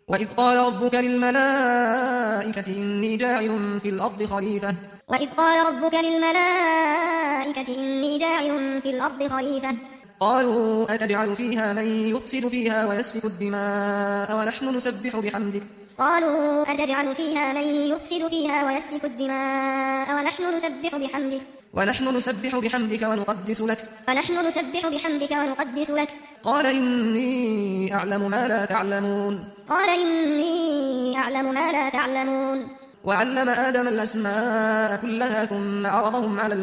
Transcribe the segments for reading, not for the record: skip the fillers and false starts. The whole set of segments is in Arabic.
وإذ قال ربك للملائكة إني جاعل في الأرض خليفة وإذ قال ربك للملائكة إني جاعل في الأرض خليفة قالوا أتجعل فيها من يفسد فيها ويسفك الدماء ونحن نسبح بحمدك قالوا أتجعل فيها من يفسد فيها ويسفك الدماء ونحن نسبح بحمدك ونقدس لك قال إني أعلم ما لا تعلمون وعلم آدم الأسماء كلها ثم عرضهم على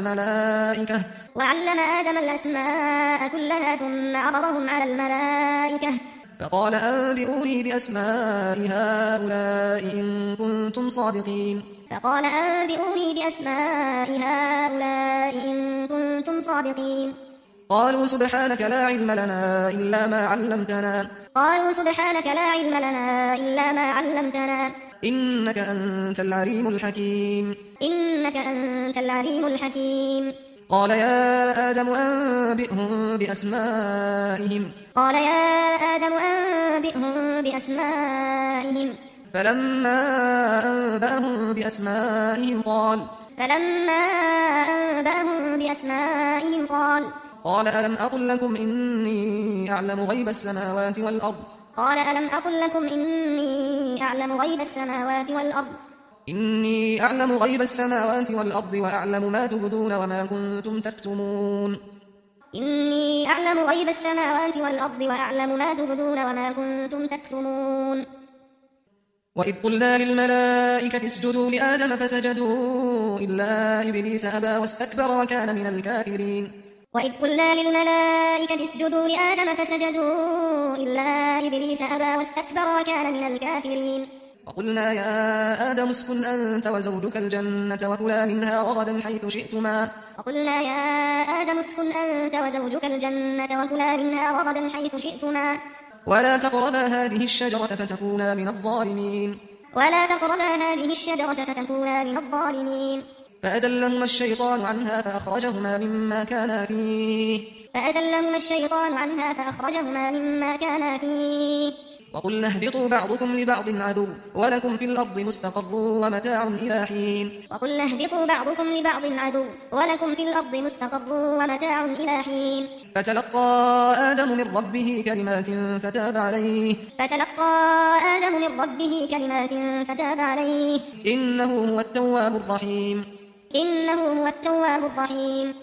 الملائكة فقال أنبئوني بأسماء هؤلاء إن كنتم صادقين قالوا سبحانك لا علم لنا إلا ما علمتنا إنك أنت العليم الحكيم قال يا آدم أنبئهم بأسمائهم فلما أنبأهم بأسمائهم قال ألم أقل لكم إني أعلم غيب السماوات والأرض وأعلم ما تبدون وما كنتم تكتمون وإذ قلنا للملائكة اسجدوا لآدم فسجدوا إلا إبليس أبى واستكبر وكان من الكافرين وقلنا يا آدم اسكن أنت وزوجك الجنة وكلا منها رغدا حيث شئتما ولا تقربا هذه الشجرة فتكونا من الظالمين فأزلهما الشيطان عنها فأخرجهما مما كانا فيه وقلنا اهبطوا بعضكم لبعض عدو ولكم في الأرض مستقر ومتاع إلى حين فتلقى آدم من ربه كلمات فتاب عليه إنه هو التواب الرحيم